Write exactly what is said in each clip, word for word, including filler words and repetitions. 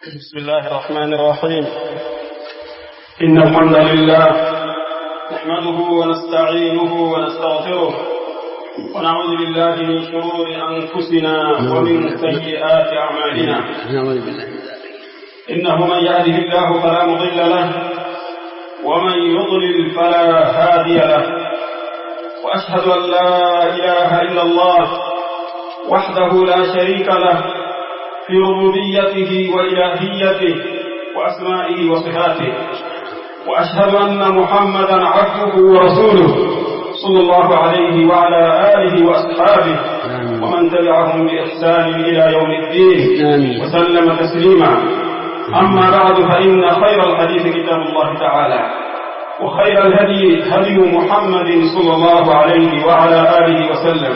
بسم الله الرحمن الرحيم. إن الحمد لله نحمده ونستعينه ونستغفره ونعوذ بالله من شرور أنفسنا ومن سيئات أعمالنا. إنه من يهده الله فلا مضل له ومن يضلل فلا هادي له، وأشهد أن لا إله إلا الله وحده لا شريك له في ربوبيته وإلهيته وأسمائه وصفاته، وأشهد أن محمدا عبده ورسوله صلى الله عليه وعلى آله وأصحابه ومن تبعهم بإحسان إلى يوم الدين وسلم تسليما. أما بعد، فإن خير الحديث كتاب الله تعالى، وخير الهدي هدي محمد صلى الله عليه وعلى آله وسلم،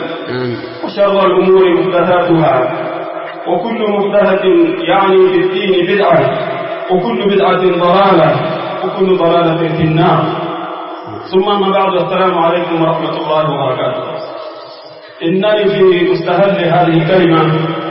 وشر الأمور محدثاتها، وكل محدثة يعني في الدين بدعة، وكل بدعة ضلالة، وكل ضلالة في النار. ثم أما بعد، السلام عليكم ورحمة الله وبركاته. إنني في مستهل هذه الكلمة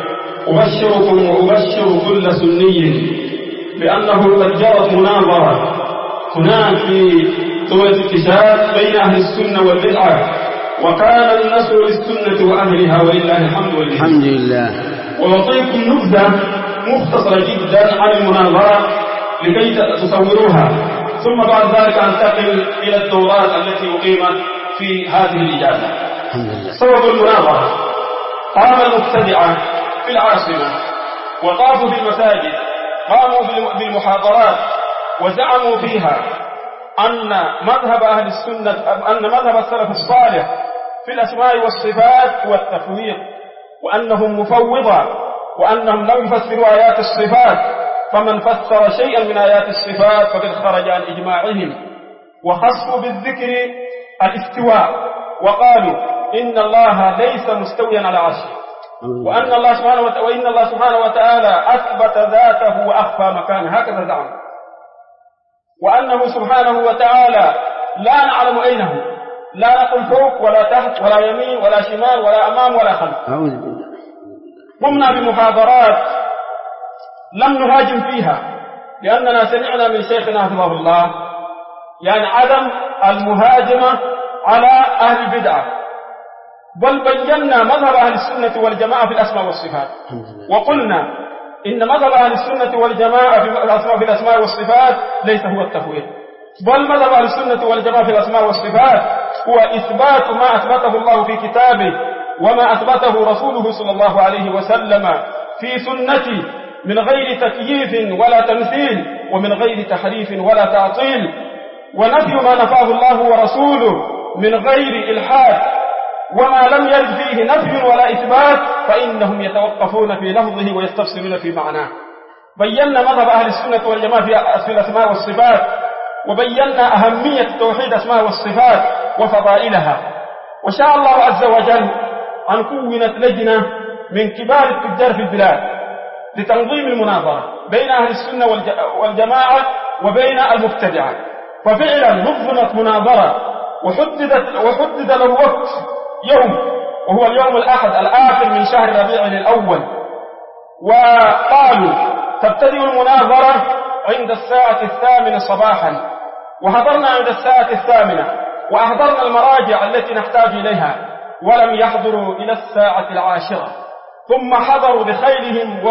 أبشركم وأبشر كل سني بأنه قد جرت مناظرة هناك في دولة الكتاب بين أهل السنة والبدعة، وكان النصر للسنة وأهلها ولله الحمد والله. الحمد لله. وأعطيكم نبذة مختصرة جدا عن المناظرة لكي تصوروها، ثم بعد ذلك أنتقل إلى الدورات التي أقيمت في هذه الإجازة. سبب المناظرة: قام المبتدعة في العاصمة وطافوا في المساجد، قاموا بالمحاضرات وزعموا فيها أن مذهب أهل السنة أن مذهب السلف الصالح في الأسماء والصفات هو التفويض، وأنهم مفوضة، وأنهم لم يفسروا آيات الصفات، فمن فسر شيئا من آيات الصفات فقد خرج عن إجماعهم. وخصوا بالذكر الاستواء، وقالوا إن الله ليس مستويا على عرشه، وأن الله سبحانه وتعالى وإن الله سبحانه وتعالى أثبت ذاته وأخفى مكانه، هكذا زعم، وأنه سبحانه وتعالى لا نعلم أين هو، لا نقل فوق ولا تحت ولا يمين ولا شمال ولا أمام ولا خلف. قمنا بمحاضرات لم نهاجم فيها، لأننا سمعنا من شيخنا حفظه الله يعني عدم المهاجمة على أهل البدعة، بل بينا مذهب أهل السنة والجماعة في الأسماء والصفات، وقلنا إن مذهب أهل السنة والجماعة في الأسماء, في الأسماء والصفات ليس هو التفويض، بل مذهب أهل السنة والجماعة في الأسماء والصفات هو إثبات ما أثبته الله في كتابه وما أثبته رسوله صلى الله عليه وسلم في سنته، من غير تكييف ولا تمثيل، ومن غير تحريف ولا تعطيل، ونفي ما نفاه الله ورسوله من غير إلحاد، وما لم يرد فيه نفي ولا إثبات فإنهم يتوقفون في لفظه ويستفسرون في معناه. بينا مذهب أهل السنة والجماعة في الأسماء والصفات، وبينا أهمية توحيد الأسماء والصفات وفضائلها. وشاء الله عز وجل أن كونت لجنة من كبار التجار في البلاد لتنظيم المناظرة بين أهل السنة والجماعة وبين المبتدعة، ففعلا نظمت مناظرة وحددت وحدد له وقت يوم، وهو اليوم الأحد الآخر من شهر ربيع الأول، وقالوا تبتدئ المناظرة عند الساعة الثامنة صباحا، وحضرنا عند الساعة الثامنة وأحضرنا المراجع التي نحتاج إليها، ولم يحضروا إلى الساعة العاشرة، ثم حضروا بخيلهم و...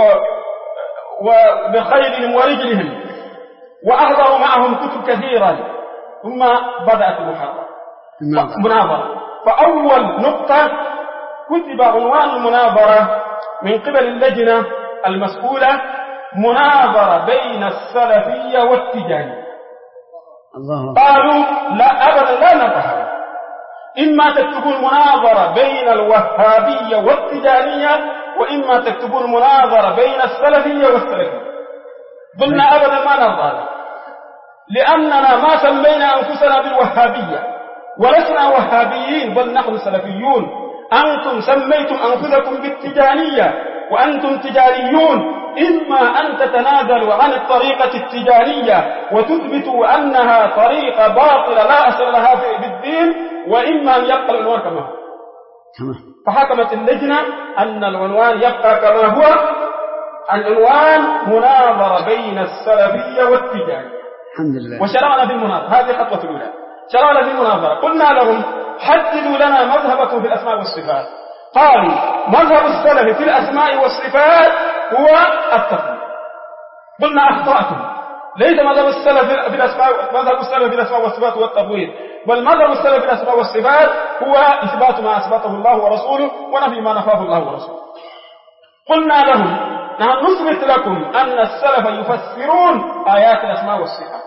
وبخيلهم ورجلهم، وأحضروا معهم كتب كثيرا، ثم بدأت المناظرة. فأول نقطة كتب عنوان المناظرة من قبل اللجنة المسؤولة: مناظرة بين السلفية والتجانية. قالوا لا أبدا، لا نظهر، إما تكتبون مناظرة بين الوهابية والتجانية، وإما تكتبون مناظرة بين السلفية والسلفية. قلنا أبدا ما نظهر، لأننا ما سمينا أنفسنا بالوهابية، ولسنا وهابيين، بل نحن سلفيون. أنتم سميتم أنفسكم بالتجانية وأنتم تجاريون، إما أن تتنازلوا عن الطريقة التجارية وتثبتوا أنها طريقة باطلة لا أصل لها في الدين، وإما أن يبقى العنوان كما هو. فحكمت اللجنة أن العنوان يبقى كما هو، العنوان مناظرة بين السلفية والتجانية. الحمد لله. وشرعنا في المناظرة، هذه الخطوة الأولى. شرعنا في المناظرة، قلنا لهم حددوا لنا مذهبكم في الأسماء والصفات. قالوا مذهب السلف في الأسماء والصفات هو التقويم. قلنا أخطأتم، ليس مذهب السلف في الأسماء مذهب السلف في الأسماء والصفات هو التقويم، بل مذهب السلف في الأسماء والصفات هو إثبات ما أثبته الله ورسوله ونفي ما نفاه الله ورسوله. قلنا لهم نحن نثبت لكم أن السلف يفسرون آيات الأسماء والصفات.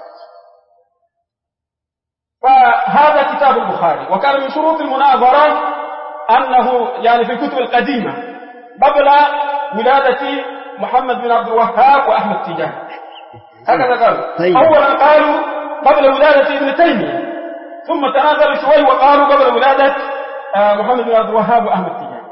فهذا كتاب البخاري، وكان من شروط المناظرة أنه يعني في الكتب القديمة قبل ولادة محمد بن عبد الوهاب وأحمد تيجاني، هكذا قالوا. طيب. أولا قالوا قبل ولادة ابن تيمية، ثم تنازلوا شوي وقالوا قبل ولادة محمد بن عبد الوهاب وأحمد تيجاني.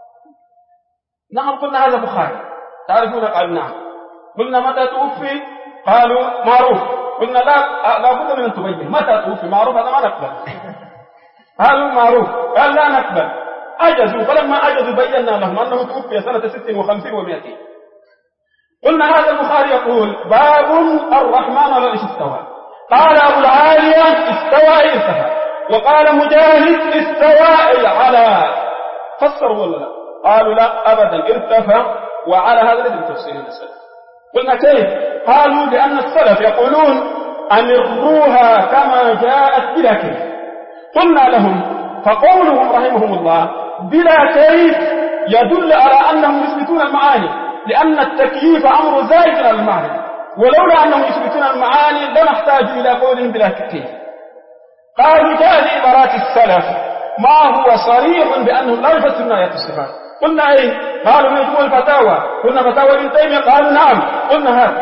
نعم قلنا هذا بخاري، تعرفون؟ قال نعم. قلنا متى توفي؟ قالوا معروف. قلنا لا لا بد من أن تبين متى توفي. معروف هذا ما نقبل. قالوا معروف، قال لا نقبل. أجزوا، فلما أجزوا بينا لهم أنه توفي سنة ست وخمسين ومائتين. قلنا هذا البخاري يقول باب الرحمن على العرش استوى. قال أبو العالية استوى أي ارتفع، وقال مجاهد استوى أي على. فسروا ولا لا؟ قالوا لا أبدا، ارتفع وعلى. هذا الذي تفسيرنا السلف. قلنا كيف؟ قالوا لأن السلف يقولون أمروها كما جاءت بلا كيف. قلنا لهم فقولهم رحمهم الله بلا كيف يدل على أنهم يثبتون المعاني، لأن التكييف أمر زائد على المعنى، ولولا أنهم يثبتون المعاني لنحتاج إلى قولهم بلا كيف. قالوا جاء عبارات السلف ما هو صريح بأنهم لا يفسرون آيات الصفات. قلنا ايه؟ قالوا مجموع الفتاوى. قلنا فتاوى ابن تيمية. قالوا نعم. قلنا هذا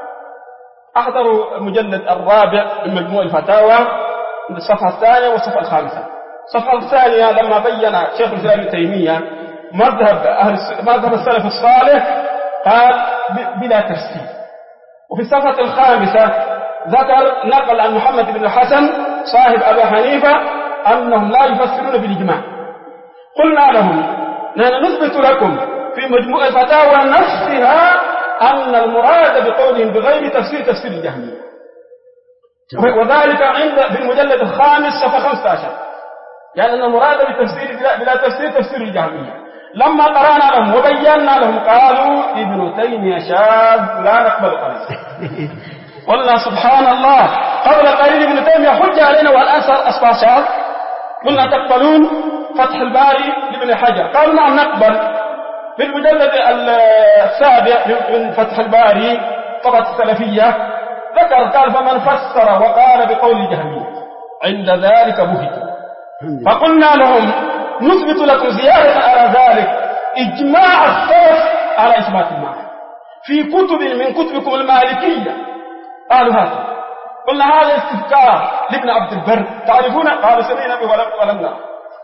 احضروا المجلد الرابع من مجموع الفتاوى، الصفحة الثانية والصفحة الخامسة. الصفحة الثانية لما بين شيخ الإسلام ابن تيمية مذهب أهل مذهب السلف الصالح قال بلا تفسير. وفي الصفحة الخامسة ذكر نقل عن محمد بن الحسن صاحب أبي حنيفة أنهم لا يفسرون بالإجماع. قلنا لهم نحن نثبت لكم في مجموع الفتاوى نفسها أن المراد بقولهم بغير تفسير تفسير الجهمية، وذلك عند في المجلد الخامس صفحة خمسة عشر، يعني أن المراد بتفسير بلا, بلا تفسير تفسير الجهمية. لما قرأنا لهم وبينا لهم قالوا ابن تيمية شاذ لا نقبل قليل. قلنا سبحان الله، قبل قليل ابن تيمية حج علينا والآن أصبح شاذ. قلنا تقبلون فتح الباري لابن حجر؟ قالوا نعم نقبل. في المجلد السابع من فتح الباري طبعة السلفية ذكر قال فمن فسر وقال بقول الجهمية عند ذلك بهت. فقلنا لهم نثبت لكم زيادة على ذلك إجماع السلف على إثبات المعنى في كتب من كتبكم المالكية. قالوا هذا. قلنا هذا استذكار لابن عبد البر، تعرفون؟ قالوا سمعنا به ولم نرى.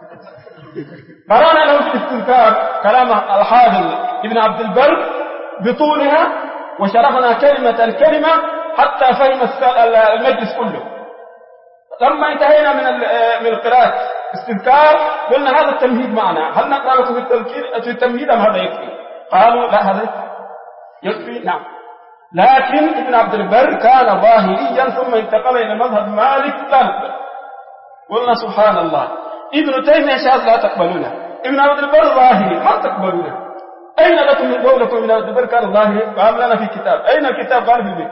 قرأنا لهم في الاستذكار كلام الحافظ ابن عبد البر بطولها، وشرحنا كلمة الكلمة حتى فهم المجلس كله. لما انتهينا من من القراءة استذكار قلنا هذا التمهيد معنا، هل نقرأ لكم في التمهيد أم هذا يكفي؟ قالوا لا هذا يكفي. نعم. لكن ابن عبد البر كان ظاهريا ثم انتقل إلى مذهب مالك لا نقبل. قلنا سبحان الله، ابن تيمية شاذ لا تقبلونه، ابن عبد البر ظاهري ما تقبلونه. أين لكم من قولكم ابن عبد البر كان ظاهري؟ قال لنا في كتاب. أين الكتاب؟ قال في البيت.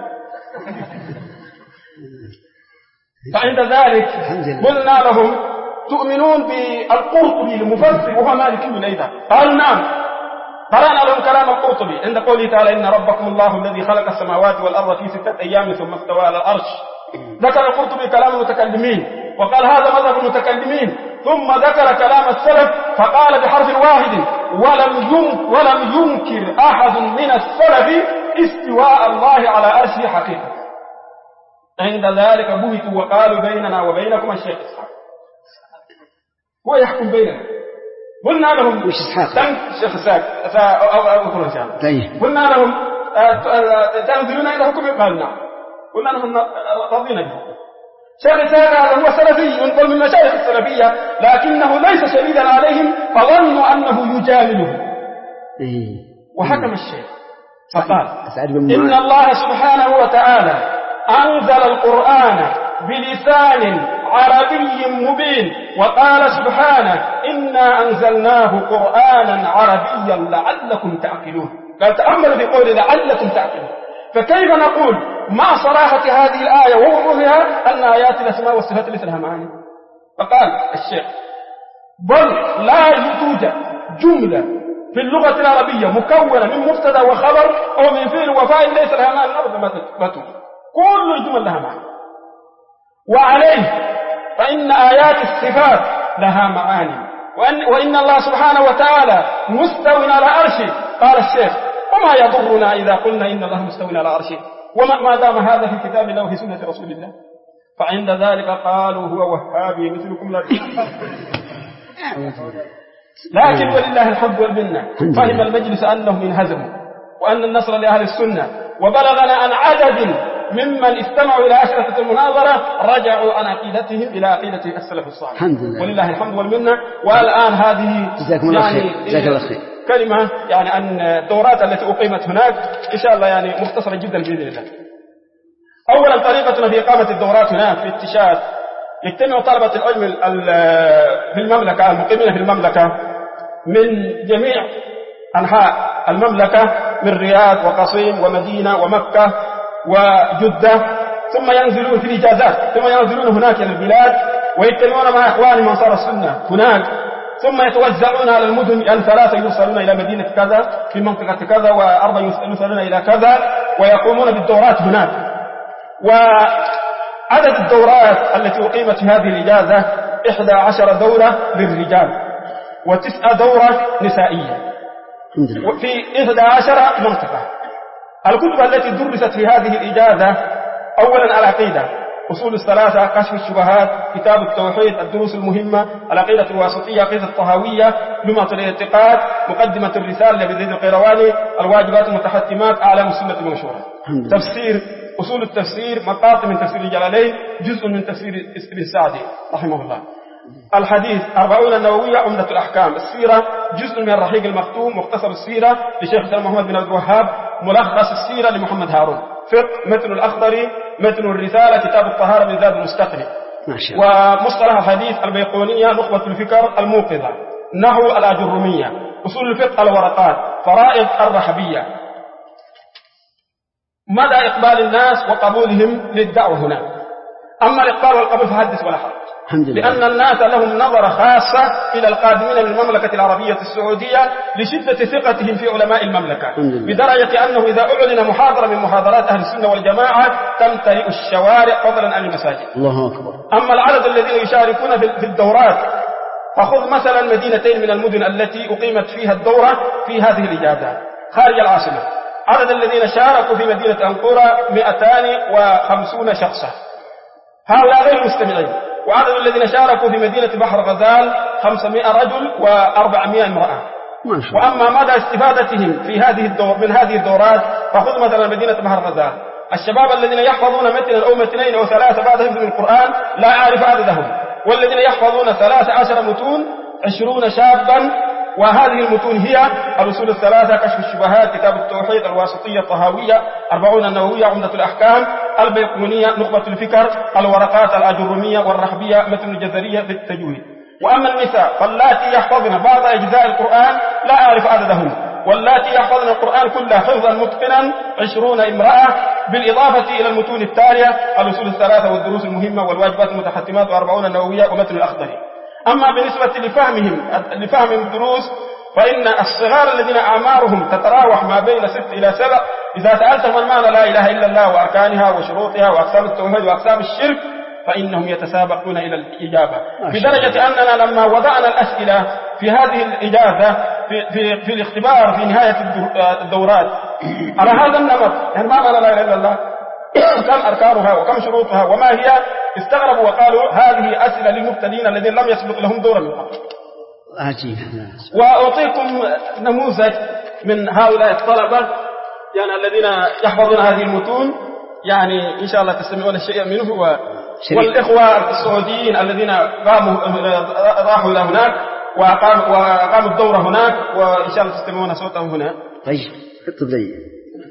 فعند ذلك قلنا لهم تؤمنون بالقرطبي المفسر وهو مالكي أيضا؟ قالوا نعم. قرأنا لهم كلام القرطبي عند قوله تعالى إن ربكم الله الذي خلق السماوات والأرض في ستة أيام ثم استوى على العرش. ذكر القرطبي كلام المتكلمين وقال هذا مذهب المتكلمين، ثم ذكر كلام السلف فقال بحرف واحد ولم ولم ينكر أحد من السلف استواء الله على عرشه حقيقة. عند ذلك بهتوا وقالوا بيننا وبينكم الشيخ إسحاق، هو يحكم بيننا. قلنا لهم وش إسحاق؟ الشيخ إسحاق سأذكر إن شاء الله. طيب. قلنا لهم تنزلون إلى حكم؟ قالوا نعم. قلنا لهم رضينا بحكم. شيخ إسحاق هذا هو سلفي ينقل من مشايخ السلفية، لكنه ليس شديدا عليهم فظنوا أنه يجاملهم. وحكم الشيخ فقال إن الله سبحانه وتعالى أنزل القرآن بلسان عربي مبين، وقال سبحانه إنا أنزلناه قرآنا عربيا لعلكم تعقلون. قال تأملوا في قول لعلكم تعقلون. فكيف نقول مع صراحة هذه الآية ووضوحها أن آيات الأسماء والصفات ليس لها معاني؟ فقال الشيخ بل لا توجد جملة في اللغة العربية مكونة من مبتدا وخبر أو من فعل وفاعل ليس لها معنى أبدا ما توجد، كل الجمل لها معنى. وعليه فإن آيات الصفات لها معاني، وإن, وإن الله سبحانه وتعالى مستوٍ على عرشه. قال الشيخ وما يضرنا إذا قلنا إن الله مستوٍ على عرشه وما دام هذا في كتاب الله وفي سنة رسول الله. فعند ذلك قالوا هو وهابي مثلكم لا لكن ولله الحمد والمنة فهم المجلس أنهم انهزموا وأن النصر لأهل السنة، وبلغنا عن عدد ممن استمعوا إلى أشرطة المناظرة رجعوا عن عقيدتهم إلى عقيدة السلف الصالح، ولله الحمد والمنة. والآن هذه يعني كلمة يعني عن الدورات التي أقيمت هناك إن شاء الله يعني مختصرة جدا بإذن الله. أولا طريقتنا في إقامة الدورات هناك في التشاد، يجتمع طلبة العلم في المملكة المقيمين في المملكة من جميع أنحاء المملكة من رياض وقصيم ومدينة ومكة وجدة، ثم ينزلون في الإجازات ثم ينزلون هناك إلى البلاد ويجتمعون مع إخوانهم أنصار السنة هناك، ثم يتوزعون على المدن، يعني ثلاثة يوصلون إلى مدينة كذا في منطقة كذا وأربعة يوصلون إلى كذا ويقومون بالدورات هناك. وعدد الدورات التي أقيمت في هذه الإجازة إحدى عشر دورة للرجال وتسعة دورة نسائية في إحدى عشر منطقة. الكتب التي درست في هذه الإجازة أولا العقيدة، أصول الثلاثة، كشف الشبهات، كتاب التوحيد، الدروس المهمة، العقيدة الواسطية، عقيدة الطهاوية، لمعة الاعتقاد، مقدمة الرسالة لابن زيد القيرواني، الواجبات المتحتمات، أعلام السنة المنشورة، تفسير، أصول التفسير، مقاطع من تفسير الجلالين، جزء من تفسير ابن سعدي رحمه الله، الحديث أربعون النووية، عمدة الأحكام، السيرة جزء من الرحيق المختوم، مختصر السيرة لشيخ محمد بن عبد الوهاب، ملخص السيرة لمحمد هارون، فقه متن الأخضري، متن الرسالة، كتاب الطهارة من زاد المستقنع، ومصطلح الحديث البيقونية، نخبة الفكر الموقظة، نحو الأجرمية، أصول الفقه الورقات، فرائض الرحبية. مدى إقبال الناس وقبولهم للدعوة هنا. أما الإقبال والقبول فحدث ولا حرج، لأن الناس لهم نظرة خاصة إلى القادمين من المملكة العربية السعودية لشدة ثقتهم في علماء المملكة، بدرجة أنه إذا أعلن محاضرة من محاضرات أهل السنة والجماعة تمتلئ الشوارع فضلا عن المساجد. الله أكبر. أما العدد الذين يشاركون في الدورات فخذ مثلا مدينتين من المدن التي أقيمت فيها الدورة في هذه الإجازة خارج العاصمة، عدد الذين شاركوا في مدينة أنقرة مئتان وخمسون شخصا، هؤلاء غير مستمعين. وعدد الذين شاركوا في مدينة بحر غزال خمسمائة رجل وأربعمائة امرأة. وأما مدى استفادتهم في هذه الدور من هذه الدورات فخذ مثلا مدينة بحر غزال، الشباب الذين يحفظون متنا أو متنين أو ثلاثة بعد حفظ القرآن لا أعرف عددهم، والذين يحفظون ثلاث عشر متون عشرون شابا، وهذه المتون هي الأصول الثلاثة، كشف الشبهات، كتاب التوحيد، الواسطية، الطهاوية، أربعون النووية، عمدة الأحكام، البيقونية، نخبة الفكر، الورقات، الأجرمية والرحبية، متن الجزرية في التجويد. وأما النساء فاللاتي يحفظن بعض أجزاء القرآن لا أعرف عددهن، واللاتي يحفظن القرآن كله حفظا متقنا عشرون امرأة، بالإضافة إلى المتون التالية الأصول الثلاثة والدروس المهمة والواجبات المتحتمات وأربعون النووية ومتن الأخضري. أما بالنسبة لفهمهم لفهمهم الدروس فإن الصغار الذين أعمارهم تتراوح ما بين ست إلى سبع إذا سألتهم عن معنى لا إله إلا الله وأركانها وشروطها وأقسام التوحيد وأقسام الشرك فإنهم يتسابقون إلى الإجابة، بدرجة أننا لما وضعنا الأسئلة في هذه الإجازة في, في, في الاختبار في نهاية الدورات على هذا النمط، يعني ما معنى لا إله إلا الله، كم أركانها وكم شروطها وما هي، استغربوا وقالوا هذه أسئلة للمبتدئين الذين لم يسبق لهم دورا من قبل. عجيب. وأعطيكم نموذج من هؤلاء الطلبة يعني الذين يحفظون هذه المتون، يعني إن شاء الله تستمعون الشيء منه، و... والإخوة السعوديين الذين قاموا راحوا إلى هناك وقاموا, وقاموا الدورة هناك، وإن شاء الله تستمعون صوتهم هنا. طيب حط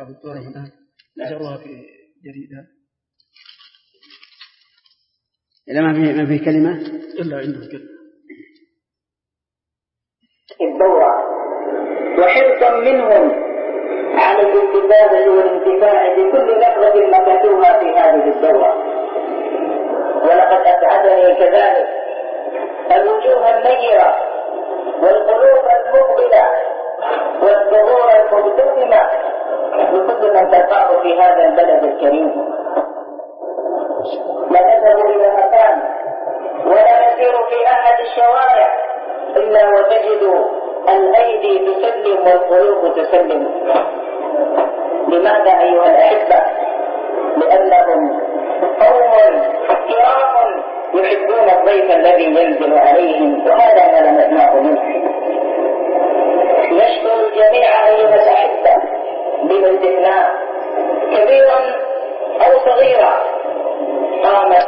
في الدورة الآن نشروها في جريدة. إلا ما في ما في كلمة إلا عنده كلمة. الدورة وحرصا منهم على الاستفادة والانتفاع بكل لحظة مكثوها في هذه الدورة. ولقد أسعدني كذلك الوجوه النيرة والقلوب المقبلة والصدور المبتسمة بكل من تلقاه في هذا البلد الكريم. لا نذهب إلى مكان ولا نسير في أحد الشوارع إلا وتجد الأيدي تسلم والقلوب تسلم. لماذا أيها الأحبة؟ لأنهم قوم كرام يحبون الضيف الذي ينزل عليهم، وهذا ما لمسناه منه. نشكر الجميع أيها الأحبة بلا استثناء، كبيرا أو صغيرا، قامت.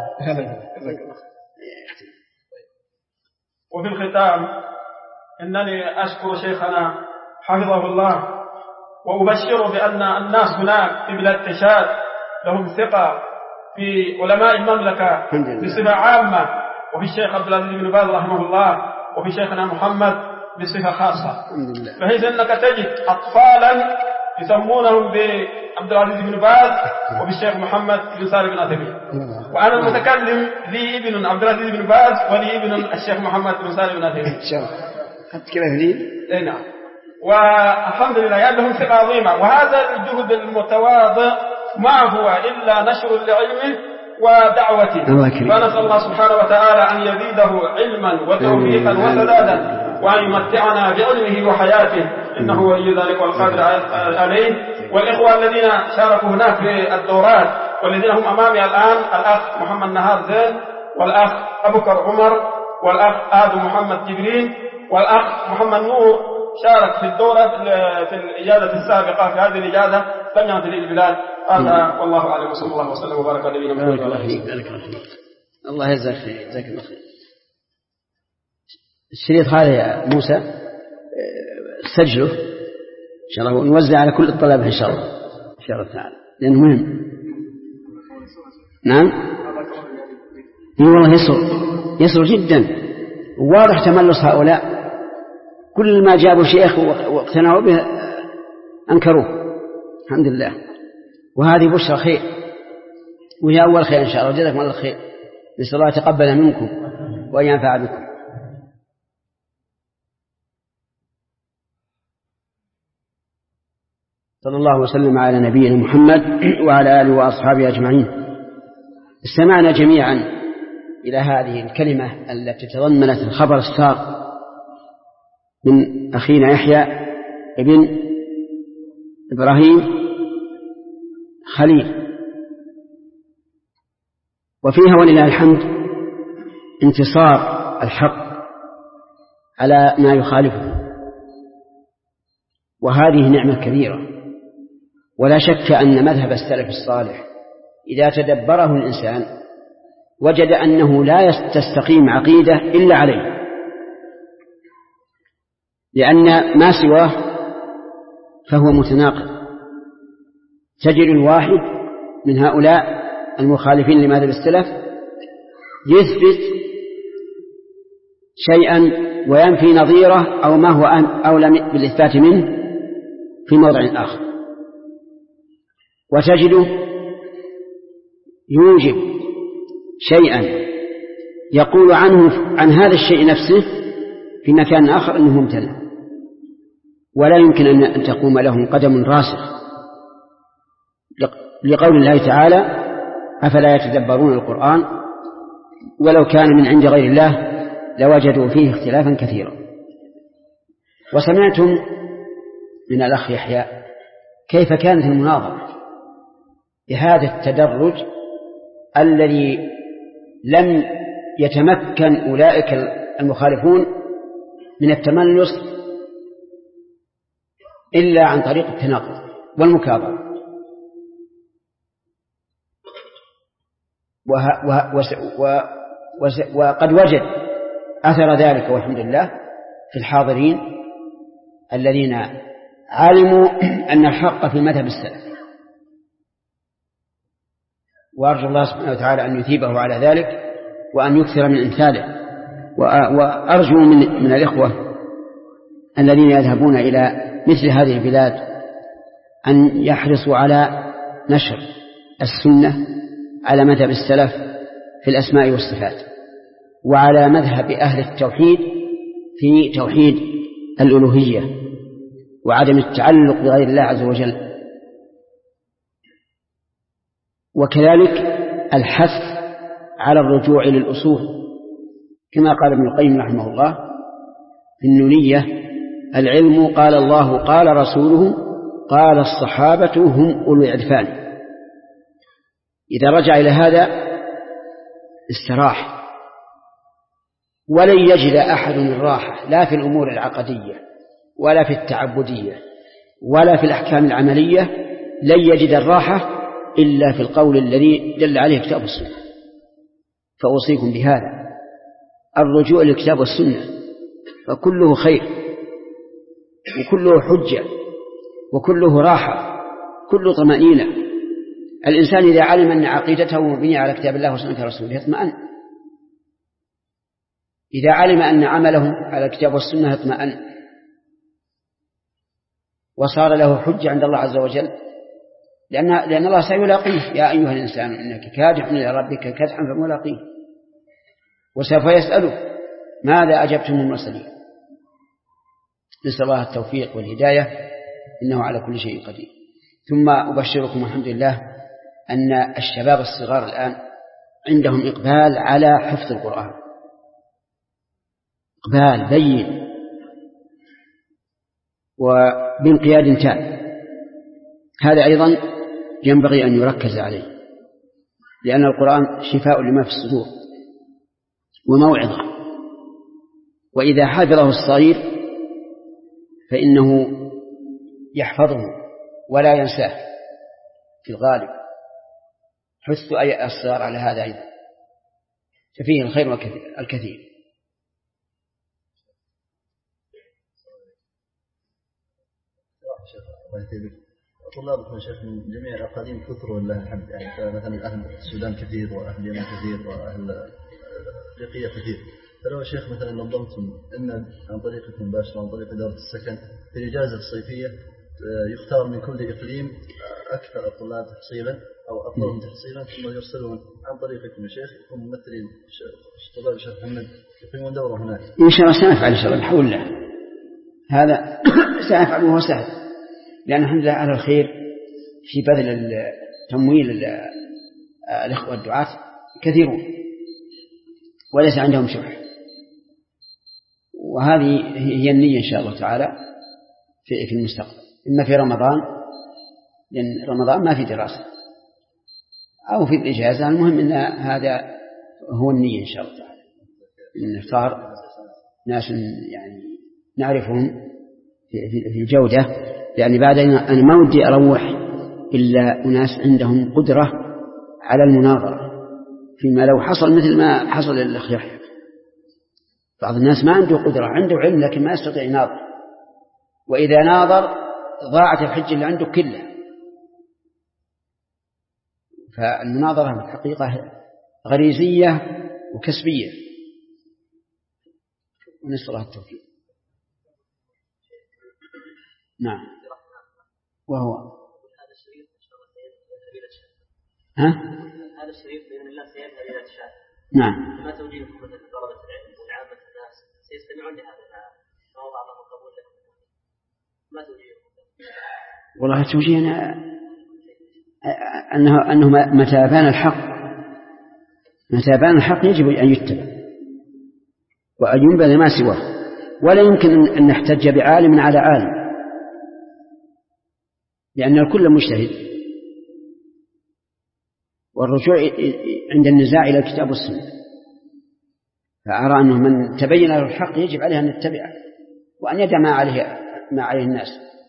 وفي الختام إنني أشكر شيخنا حفظه الله وأبشره بأن الناس هناك في بلاد تشاد لهم ثقة في علماء المملكة بصفة عامة، وفي الشيخ عبد العزيز بن باز رحمه الله، وفي شيخنا محمد بصفة خاصة، بحيث أنك تجد أطفالا يسمونهم بعبد العزيز بن باز وبالشيخ محمد بن صالح بن عثيمين. وأنا المتكلم لي ابن عبد العزيز بن باز ولي ابن الشيخ محمد بن صالح بن عثيمين. نعم. والحمد لله يعني لهم ثقة عظيمة. وهذا الجهد المتواضع ما هو إلا نشر لعلمه ودعوته، فنسأل الله سبحانه وتعالى أن يزيده علما وتوفيقا وسدادا، وأن يمتعنا بعلمه وحياته، إنه ولي ذلك والقادر عليه. والإخوة الذين شاركوا هناك في الدورات والذين هم أمامي الآن، الأخ محمد نهار زين، والأخ أبو بكر عمر، والأخ آدم محمد جبرين، والأخ محمد نور شارك في الدورة في الإجازة السابقة. في هذه الإجازة لم يدري البلاد. هذا والله أعلم، وصلى الله وسلم وبارك على نبينا محمد. الله يجزاك خير. جزاك الله خير. الشريط هذا يا موسى سجله إن شاء الله ونوزع على كل الطلبة إن شاء الله إن شاء الله تعالى، لأنه مهم. نعم إيه والله يسر يسر جدا، وواضح تملص هؤلاء. كل ما جابوا شيخ واقتنعوا به أنكروه. الحمد لله. وهذه بشرى خير، وهي أول خير إن شاء الله. جزاكم الله خير. نسأل الله يتقبل منكم وأن ينفع بكم. صلى الله وسلم على نبينا محمد وعلى آله وأصحابه أجمعين. استمعنا جميعا إلى هذه الكلمة التي تضمنت الخبر السار من أخينا يحيى ابن إبراهيم خليل، وفيها ولله الحمد انتصار الحق على ما يخالفه، وهذه نعمة كبيرة. ولا شك أن مذهب السلف الصالح إذا تدبره الإنسان وجد أنه لا تستقيم عقيدة إلا عليه، لأن ما سواه فهو متناقض. تجد الواحد من هؤلاء المخالفين لمذهب السلف يثبت شيئا وينفي نظيره أو ما هو أولى بالإثبات منه في موضع آخر، وتجده يوجب شيئا يقول عنه عن هذا الشيء نفسه في مكان آخر أنه ممتنع، ولا يمكن أن تقوم لهم قدم راسخ، لقول الله تعالى: أفلا يتدبرون القرآن ولو كان من عند غير الله لوجدوا فيه اختلافا كثيرا. وسمعتم من الأخ يحيى كيف كانت المناظرة بهذا التدرج الذي لم يتمكن أولئك المخالفون من التملص إلا عن طريق التناقض والمكابرة. وقد وجد أثر ذلك والحمد لله في الحاضرين الذين علموا أن الحق في مذهب السلف، وأرجو الله سبحانه وتعالى أن يثيبه على ذلك وأن يكثر من أمثاله. وأرجو من, من الإخوة الذين يذهبون إلى مثل هذه البلاد أن يحرصوا على نشر السنة على مذهب السلف في الأسماء والصفات، وعلى مذهب أهل التوحيد في توحيد الألوهية وعدم التعلق بغير الله عز وجل. وكذلك الحث على الرجوع للأصول كما قال ابن القيم رحمه الله في النونية: العلم قال الله قال رسوله قال الصحابة هم أولو العرفان. إذا رجع إلى هذا استراح، ولن يجد أحد الراحة لا في الأمور العقدية ولا في التعبدية ولا في الأحكام العملية، لن يجد الراحة إلا في القول الذي دل عليه كتاب السنة. فأوصيكم بهذا الرجوع للكتاب والسنة، فكله خير وكله حجة وكله راحة، كله طمأنينة. الإنسان إذا علم أن عقيدته مبنية على كتاب الله وسنة رسوله يطمئن، إذا علم أن عمله على الكتاب والسنة يطمئن، وصار له حجة عند الله عز وجل، لأن, لأن الله سيلاقيه: يا أيها الإنسان إنك كادح إلى ربك كدحا فملاقيه، وسوف يسأله ماذا أجبتم المرسلين. نسأل الله التوفيق والهداية إنه على كل شيء قدير. ثم أبشركم الحمد لله أن الشباب الصغار الآن عندهم إقبال على حفظ القرآن، إقبال بين وبانقياد تام. هذا أيضا ينبغي أن يركز عليه، لأن القرآن شفاء لما في الصدور وموعظة، وإذا حفظه الصغير فإنه يحفظه ولا ينساه في الغالب. حث أي الصغار على هذا أيضا، ففيه الخير الكثير. طلابكم شيخ من جميع الأقاليم كثر ولله الحمد، يعني مثلا أهل السودان كثير وأهل اليمن كثير وأهل أفريقيا كثير. فلو يا شيخ مثلا نظمتم إن عن طريقة مباشرة عن طريق إدارة السكن في الإجازة الصيفية يختار من كل إقليم أكثر الطلاب تحصيلا أو أفضلهم تحصيلا، ثم يرسلون عن طريقكم يا شيخ يكون ممثلين طلاب الشيخ محمد يقيمون دورة هناك. إن شاء الله سنفعل إن شاء الله بحول الله، هذا سنفعل وهو سهل، لأن الحمد لله أهل الخير في بذل تمويل الإخوة الدعاة كثيرون وليس عندهم شح، وهذه هي النية إن شاء الله تعالى في المستقبل، إما في رمضان لأن رمضان ما في دراسة أو في الإجازة. المهم أن هذا هو النية إن شاء الله تعالى، أن نختار ناس يعني نعرفهم في الجودة، يعني بعد أن ما ودي أروح إلا أناس عندهم قدرة على المناظرة، فيما لو حصل مثل ما حصل للأخ يحيى. بعض الناس ما عنده قدرة، عنده علم لكن ما يستطيع يناظر، وإذا ناظر ضاعت الحجة اللي عنده كلها. فالمناظرة في الحقيقة غريزية وكسبية، ونسأل الله التوفيق. نعم. وهو هذا الشريط إن شاء الله سيذهب إلى الشام. ها؟ هذا الشريط بإذن الله سيذهب إلى الشام. نعم. ما توجيهكم مثل طلبة العلم وعامة الناس سيستمعون لهذا ما وضع الله قبول لكم؟ ما توجيهكم؟ والله توجيهنا أنه أنه متى بان الحق متى بان الحق يجب أن يتبع وأن ينبذ ما سواه، ولا يمكن أن نحتج بعالم على عالم، لأن الكل مجتهد، والرجوع عند النزاع إلى الكتاب والسنة. فأرى أنه من تبين له الحق يجب عليه أن يتبعه وأن يدع ما عليه ما عليه الناس.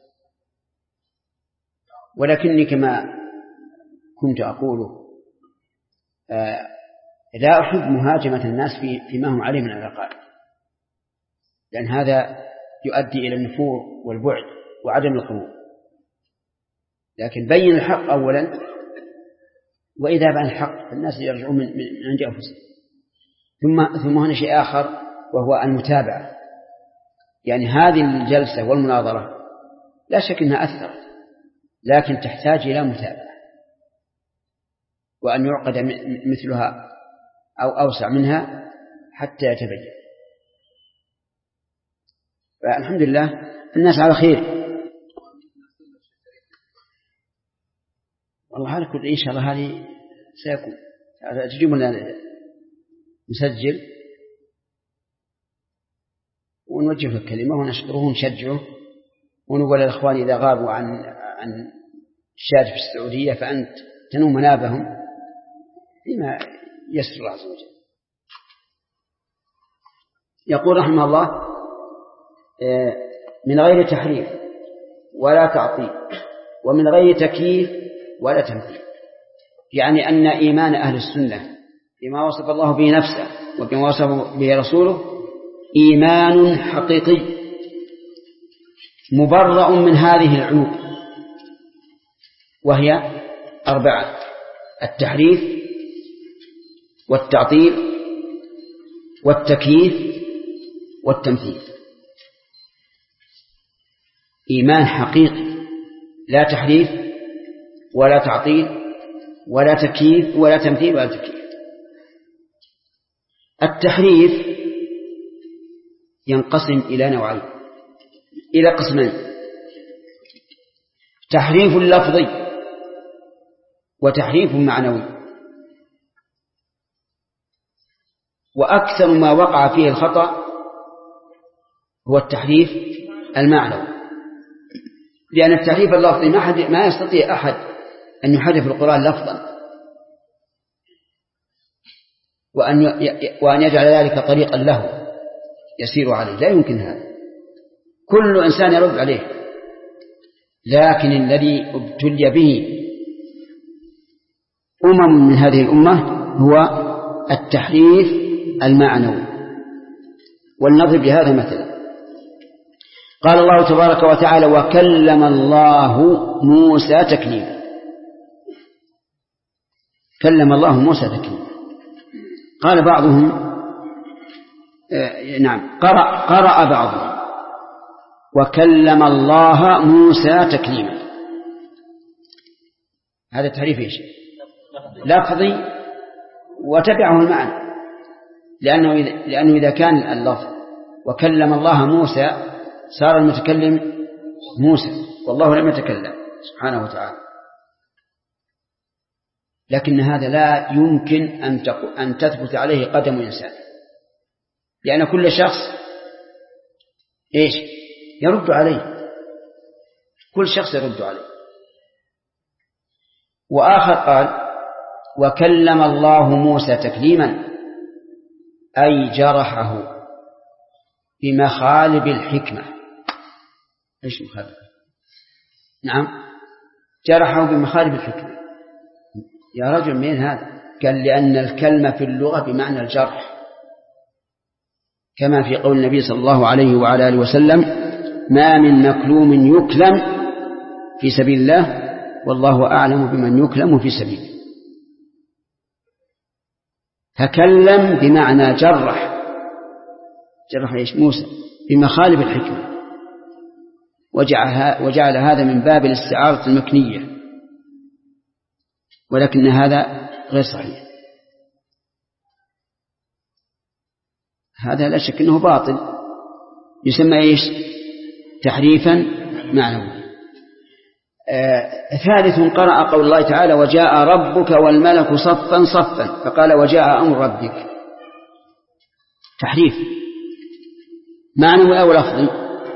ولكني كما كنت أقول آه لا أحب مهاجمة الناس في فيما هم عليه من العقائد، لأن هذا يؤدي إلى النفور والبعد وعدم القبول، لكن بين الحق أولا، وإذا بان الحق الناس يرجعون من عند أنفسهم. ثم ثم هنا شيء آخر وهو المتابعة، يعني هذه الجلسة والمناظرة لا شك أنها أثرت، لكن تحتاج إلى متابعة، وأن يعقد مثلها أو أوسع منها حتى يتبين. فالحمد لله الناس على خير. والله على كل إن شاء الله هذه سيكون تجيب لنا نسجل ونوجه له الكلمة ونشكره ونشجعه ونقول للأخوان إذا غابوا عن عن الشارع في السعودية فأنت تنوم منابهم بما يسر الله عز وجل. يقول رحمه الله من غير تحريف ولا تعطيل ومن غير تكييف ولا تمثيل، يعني أن إيمان أهل السنة بما وصف الله به نفسه وبما وصف به رسوله إيمان حقيقي مبرأ من هذه العيوب، وهي أربعة: التحريف والتعطيل والتكييف والتمثيل. إيمان حقيقي لا تحريف ولا تعطيل ولا تكييف ولا تمثيل ولا تكييف. التحريف ينقسم إلى نوعين، إلى قسمين: تحريف لفظي وتحريف معنوي. وأكثر ما وقع فيه الخطأ هو التحريف المعنوي، لأن التحريف اللفظي ما يستطيع أحد أن يحرف القرآن لفظا وأن وأن يجعل ذلك طريقا له يسير عليه، لا يمكن هذا، كل إنسان يرد عليه. لكن الذي ابتلي به أمم من هذه الأمة هو التحريف المعنوي. ولنضرب بهذا مثلا: قال الله تبارك وتعالى: وكلم الله موسى تكليما. كلم الله موسى تكليما. قال بعضهم آه نعم قرأ, قرأ بعضهم: وكلم الله موسى تكليما. هذا تحريف ايش؟ لفظي وتبعه المعنى، لأنه إذا, لأنه إذا كان اللفظ وكلم الله موسى صار المتكلم موسى والله لم يتكلم سبحانه وتعالى. لكن هذا لا يمكن أن أن تثبت عليه قدم إنسان، لأن كل شخص إيش يرد عليه، كل شخص يرد عليه. وآخر قال: وكلم الله موسى تكليما، أي جرحه بمخالب الحكمة. إيش مخالب؟ نعم، جرحه بمخالب الحكمة. يا رجل من هذا؟ قال: لأن الكلمة في اللغة بمعنى الجرح، كما في قول النبي صلى الله عليه وعلى آله وسلم: ما من مكلوم يكلم في سبيل الله والله أعلم بمن يكلم في سبيله. تكلم بمعنى جرح، جرح إيش؟ موسى بمخالب الحكمة، وجعل هذا من باب الاستعارة المكنية، ولكن هذا غير صحيح. هذا لا شك أنه باطل، يسمى إيش؟ تحريفا معنوي. آه ثالث: قرأ قول الله تعالى: وجاء ربك والملك صفا صفا، فقال: وجاء أمر ربك. تحريف معنوي أو لفظي؟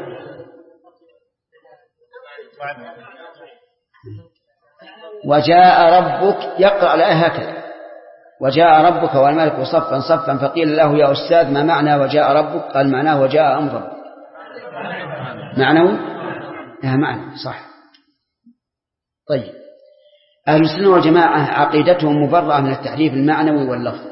وجاء ربك، يقرأ الآية هكذا: وجاء ربك والملك صفا صفا، فقيل له: يا أستاذ ما معنى وجاء ربك؟ قال: معناه وجاء أمر ربك. معنوي؟ لا، معنى صح. طيب، أهل السنة والجماعة عقيدتهم مبرأة من التحريف المعنوي واللفظ.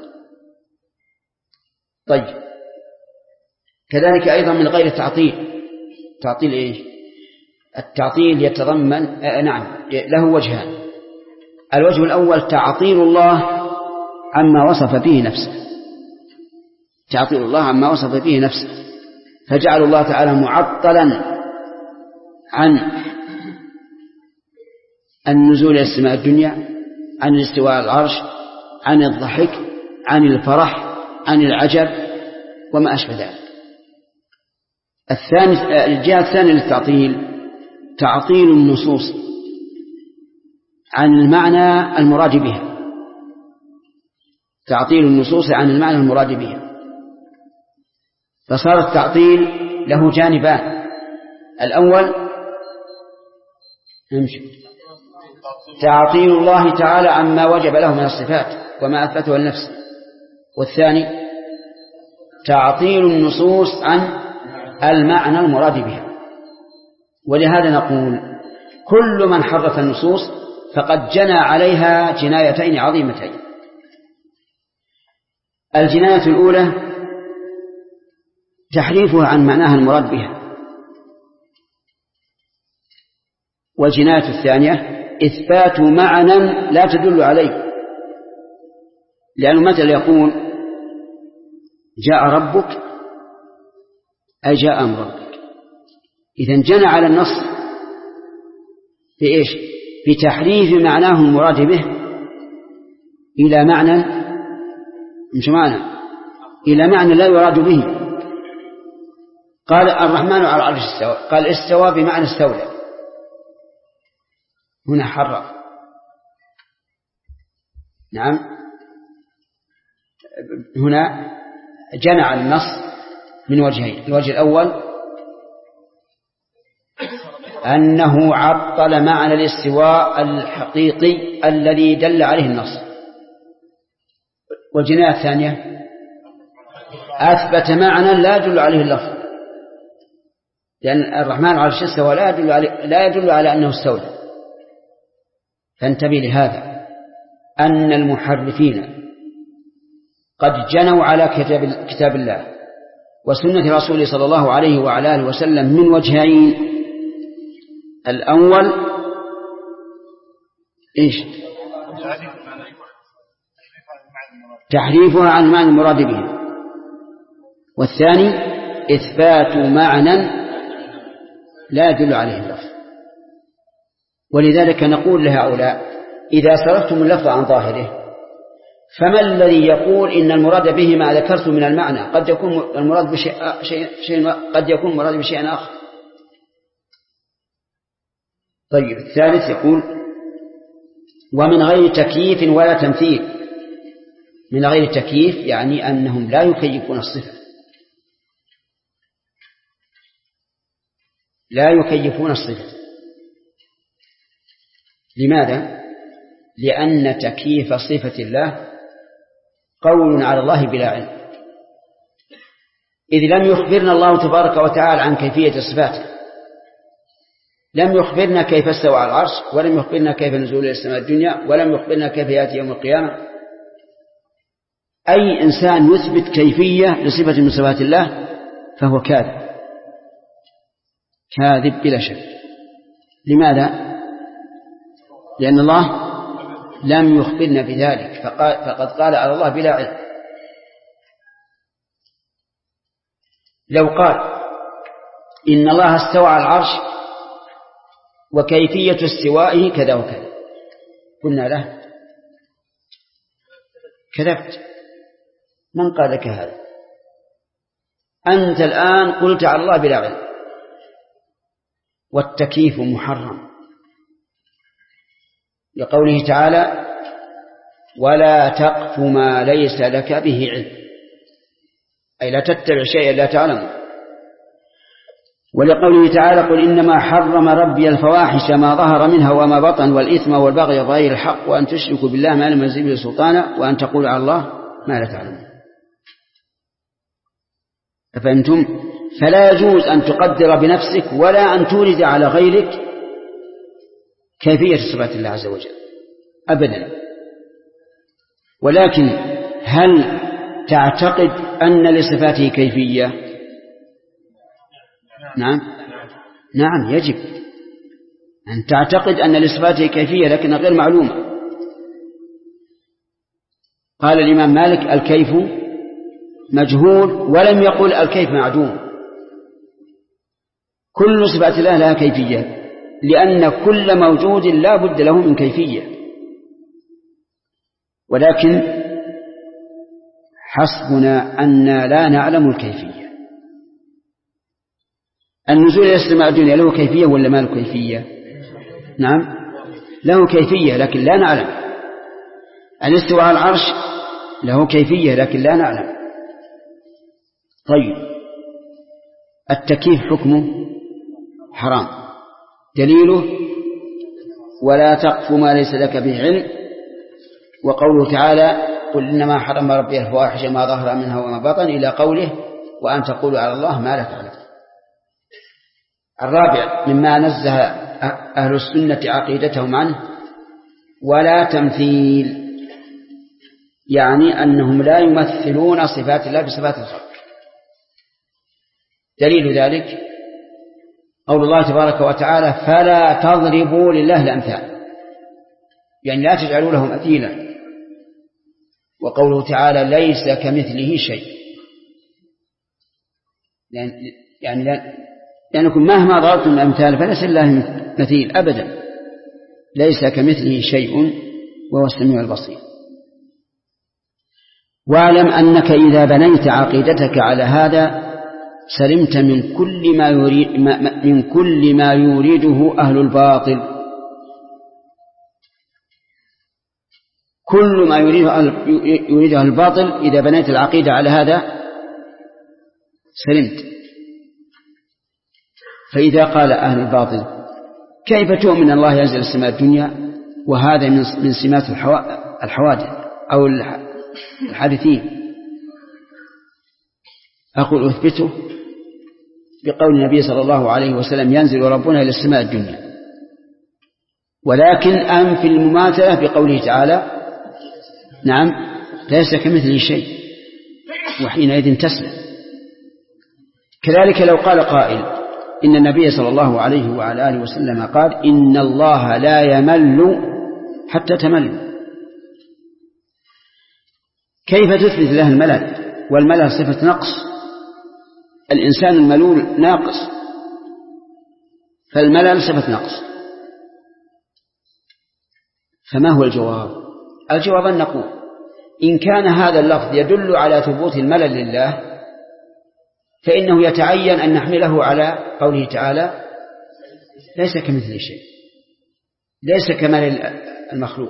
طيب، كذلك أيضا من غير تعطيل. تعطيل إيش؟ التعطيل يتضمن آه نعم له وجهان. الوجه الأول تعطيل الله عما وصف به نفسه، تعطيل الله عما وصف به نفسه، فجعل الله تعالى معطلا عن النزول إلى السماء الدنيا، عن الاستواء على العرش، عن الضحك، عن الفرح، عن العجب وما أشبه ذلك. الثاني الجهة الثانية للتعطيل تعطيل النصوص عن المعنى المراد بها، تعطيل النصوص عن المعنى المراد بها، فصار التعطيل له جانبان. الأول نمشي تعطيل الله تعالى عما وجب له من الصفات وما أثبته لنفسه، والثاني تعطيل النصوص عن المعنى المراد بها. ولهذا نقول كل من حرف النصوص فقد جنى عليها جنايتين عظيمتين. الجناية الأولى تحريفها عن معناها المراد بها، والجناية الثانية إثبات معنى لا تدل عليه، لأنه مثل يقول جاء ربك أي جاء أمر ربك، إذن جنى على النص في إيش؟ بتحريف معناه المراد به إلى معنى مش معنى إلى معنى لا يراد به. قال الرحمن على العرش استوى، قال استوى بمعنى استولى، هنا حرف. نعم هنا جنى على النص من وجهين. الوجه الأول أنه عطل معنى الاستواء الحقيقي الذي دل عليه النص، والجناية الثانية أثبت معنى لا يدل عليه اللفظ، لأن الرحمن على العرش استوى لا يدل على لا يدل على أنه استولى. فانتبه لهذا أن المحرفين قد جنوا على كتاب, كتاب الله وسنة رسوله صلى الله عليه وعلى آله وسلم من وجهين. الأول إيش؟ تحريفها عن معنى المراد به، والثاني إثبات معنى لا يدل عليه اللفظ. ولذلك نقول لهؤلاء إذا صرفتم اللفظ عن ظاهره فما الذي يقول إن المراد به ما ذكرت من المعنى؟ قد يكون المراد بشيء شيء شيء قد يكون المراد بشيء آخر. طيب الثالث يقول ومن غير تكييف ولا تمثيل. من غير تكييف يعني أنهم لا يكيفون الصفة، لا يكيفون الصفة. لماذا؟ لأن تكييف صفة الله قول على الله بلا علم، إذ لم يخبرنا الله تبارك وتعالى عن كيفية صفاته، لم يخبرنا كيف استوى على العرش، ولم يخبرنا كيف نزول إلى السماء الدنيا، ولم يخبرنا كيف يأتي يوم القيامة. أي إنسان يثبت كيفية لصفة من صفات الله فهو كاذب، كاذب بلا شك. لماذا؟ لأن الله لم يخبرنا بذلك، فقد قال على الله بلا علم. لو قال إن الله استوى على العرش وكيفية استوائه كذا وكذا قلنا له كذبت، من قال لك هذا؟ أنت الآن قلت على الله بلا علم. والتكييف محرم لقوله تعالى ولا تقف ما ليس لك به علم، أي لا تتبع شيئا لا تعلم. ولقوله تعالى قل إنما حرم ربي الفواحش ما ظهر منها وما بطن والإثم والبغي وغير الحق وأن تشركوا بالله ما لم ينزل به سلطانا وأن تقولوا على الله ما لا تعلمون. أفهمتم؟ فلا يجوز أن تقدر بنفسك ولا أن تورد على غيرك كيفية صفات الله عز وجل أبدا. ولكن هل تعتقد أن لصفاته كيفية؟ نعم نعم يجب أن تعتقد أن لصفاته كيفية لكنها غير معلومة. قال الإمام مالك الكيف مجهول، ولم يقل الكيف معدوم. كل صفات الله لها كيفية، لأن كل موجود لا بد له من كيفية، ولكن حسبنا أن لا نعلم الكيفية. النزول إلى السماء الدنيا له كيفية ولا ما له كيفية؟ نعم له كيفية لكن لا نعلم. الاستواء على العرش له كيفية لكن لا نعلم. طيب التكييف حكمه حرام، دليله ولا تقف ما ليس لك به علم، وقوله تعالى قل إنما حرم ربي الفواحش ما ظهر منها وما بطن إلى قوله وأن تقولوا على الله ما لا تعلم. الرابع مما نزه أهل السنة عقيدتهم عنه ولا تمثيل، يعني أنهم لا يمثلون صفات الله بصفات الخلق. دليل ذلك قول الله تبارك وتعالى فلا تضربوا لله الأمثال، يعني لا تجعلوا له مثيلا. وقوله تعالى ليس كمثله شيء، يعني لأنكم مهما ضربتم الأمثال فليس الله مثيل أبدا، ليس كمثله شيء وهو السميع البصير. واعلم أنك إذا بنيت عقيدتك على هذا سلمت من كل ما يريد من كل ما يريده أهل الباطل. كل ما يريده أهل يريده أهل الباطل إذا بنيت العقيدة على هذا سلمت. فإذا قال أهل الباطل كيف تؤمن الله ينزل السماء الدنيا وهذا من سمات الحوادث أو الحادثين، أقول أثبته بقول النبي صلى الله عليه وسلم ينزل ربنا إلى السماء الدنيا، ولكن أنفي المماثلة بقوله تعالى نعم ليس كمثله شيء، وحينئذ تسلم. كذلك لو قال قائل إن النبي صلى الله عليه وعلى آله وسلم قال إن الله لا يمل حتى تمل، كيف تثبت له الملل؟ والملل صفة نقص، الإنسان الملول ناقص، فالملل صفة نقص. فما هو الجواب؟ الجواب أن نقول إن كان هذا اللفظ يدل على ثبوت الملل لله فإنه يتعين أن نحمله على قوله تعالى ليس كمثله شيء، ليس كمثل المخلوق.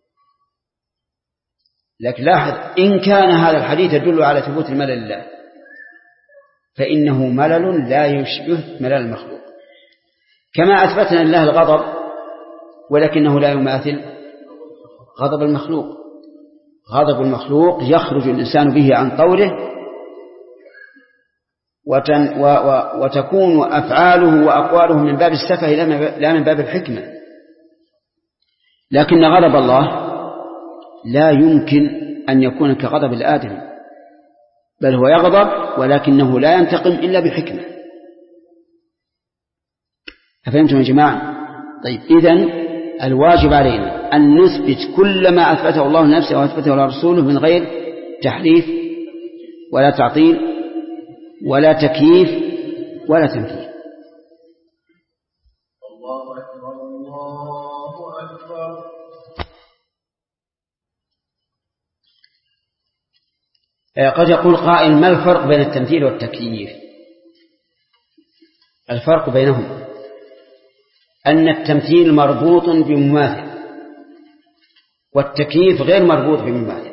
لكن لاحظ إن كان هذا الحديث يدل على ثبوت الملل لله فإنه ملل لا يشبه ملل المخلوق، كما أثبتنا لله الغضب ولكنه لا يماثل غضب المخلوق. غضب المخلوق يخرج الإنسان به عن طوره وتن و و وتكون أفعاله وأقواله من باب السفه لا من باب الحكمة. لكن غضب الله لا يمكن أن يكون كغضب الآدمي، بل هو يغضب ولكنه لا ينتقم إلا بحكمة. أفهمتم يا جماعة؟ طيب إذن الواجب علينا أن نثبت كل ما أثبته الله لنفسه وأثبته لرسوله من غير تحريف ولا تعطيل ولا تكييف ولا تمثيل. الله أكبر الله أكبر. قد يقول قائل ما الفرق بين التمثيل والتكييف؟ الفرق بينهم أن التمثيل مربوط بمماثل والتكييف غير مربوط بمماثل.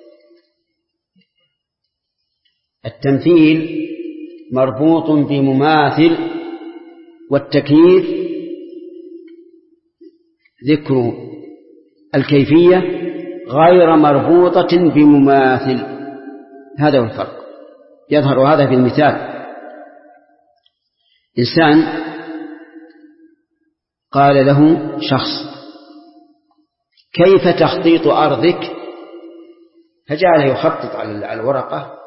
التمثيل مربوط بمماثل والتكييف ذكر الكيفية غير مربوطة بمماثل. هذا هو الفرق، يظهر هذا في المثال. إنسان قال له شخص كيف تخطيط أرضك، فجعل يخطط على الورقة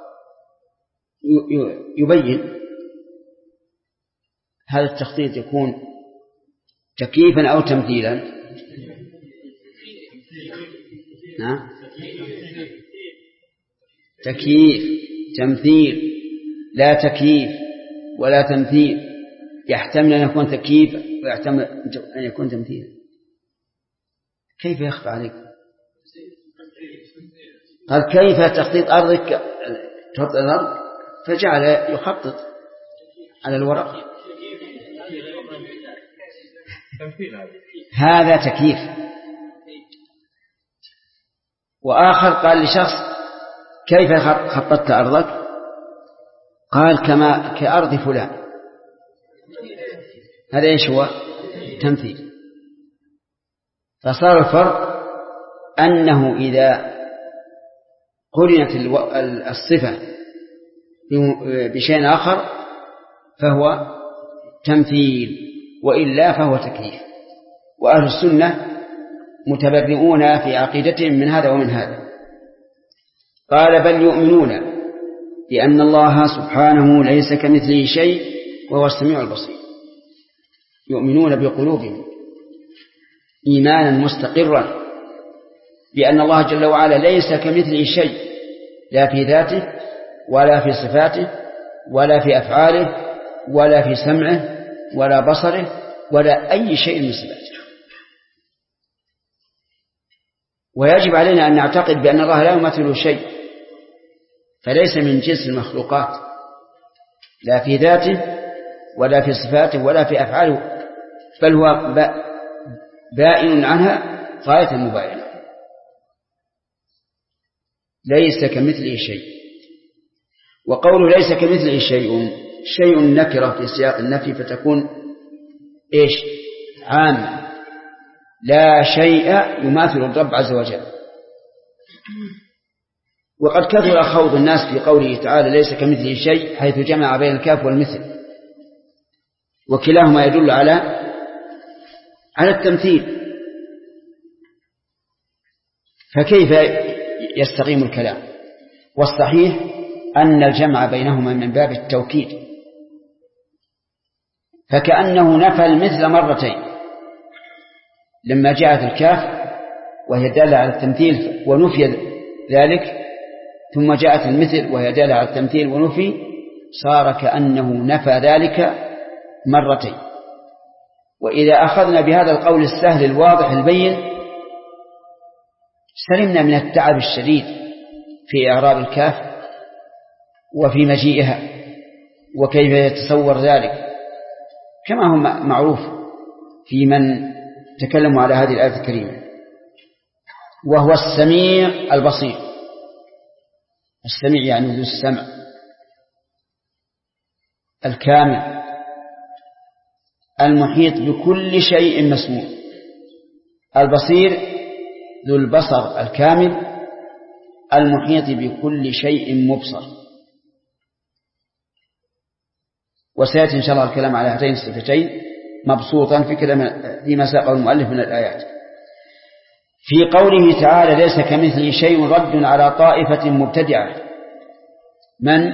يبين. هذا التخطيط يكون تكييفا أو تمثيلا؟ نعم تكييف تمثيل، لا تكييف ولا تمثيل، يحتمل أن يكون تكييف ويحتمل أن يكون تمثيل. كيف يخفى عليك؟ قال كيف تخطيط أرضك، تخطط الأرض فجعل يخطط على الورق، هذا تكييف. وآخر قال لشخص كيف خططت أرضك؟ قال كما كأرض فلان، هذا إيش هو؟ تمثيل. فصار الفرق أنه إذا قرنت الصفة بشيء آخر فهو تمثيل، وإلا فهو تكييف. وأهل السنة متبرئون في عقيدتهم من هذا ومن هذا. قال بل يؤمنون بأن الله سبحانه ليس كمثله شيء وهو السميع البصير. يؤمنون بقلوبهم إيمانا مستقرا بأن الله جل وعلا ليس كمثله شيء، لا في ذاته ولا في صفاته ولا في أفعاله ولا في سمعه ولا بصره ولا أي شيء من صفاته. ويجب علينا أن نعتقد بأن الله لا يمثل شيء، فليس من جنس المخلوقات، لا في ذاته ولا في صفاته ولا في أفعاله، بل هو بائن عنها غاية المباينة. ليس كمثله شيء. وقوله ليس كمثله شيء، شيء نكرة في سياق النفي فتكون إيش؟ عام. لا شيء يماثل الرب عز وجل. وقد كثر خوض الناس في قوله تعالى ليس كمثله شيء، حيث جمع بين الكاف والمثل، وكلاهما يدل على على التمثيل. فكيف يستقيم الكلام؟ والصحيح أن الجمع بينهما من باب التوكيد، فكأنه نفى المثل مرتين، لما جاءت الكاف وهي دالة على التمثيل ونفي ذلك، ثم جاءت المثل وهي دالة على التمثيل ونفي، صار كأنه نفى ذلك مرتين. وإذا أخذنا بهذا القول السهل الواضح البين سلمنا من التعب الشديد في إعراب الكاف وفي مجيئها وكيف يتصور ذلك، كما هو معروف في من تكلموا على هذه الآية الكريمة. وهو السميع البصير. السميع يعني ذو السمع الكامل المحيط بكل شيء مسموع. البصير ذو البصر الكامل المحيط بكل شيء مبصر. وسيأتي إن شاء الله الكلام على هاتين الصفتين مبسوطا فيما ساقه المؤلف من الآيات. في قوله تعالى ليس كمثله شيء رد على طائفة مبتدعة، من؟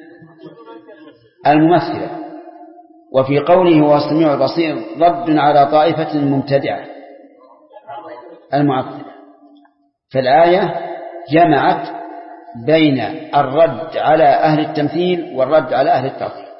الممثلة. وفي قوله هو السميع البصير رد على طائفة مبتدعة، المعطلة. فالآية جمعت بين الرد على أهل التمثيل والرد على أهل التعطيل.